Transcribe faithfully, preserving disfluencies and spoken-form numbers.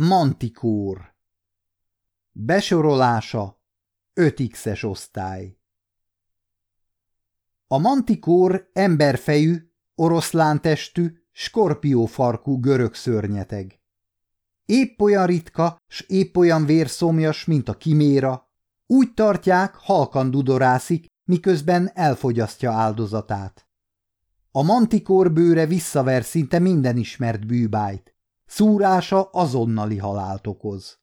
Mantikór. Besorolása öt xes osztály. A mantikór emberfejű, oroszlántestű, skorpiófarkú görög szörnyeteg. Épp olyan ritka, s épp olyan vérszomjas, mint a kiméra, úgy tartják, halkan dudorászik, miközben elfogyasztja áldozatát. A mantikór bőre visszaver szinte minden ismert bűbájt. Szúrása azonnali halált okoz.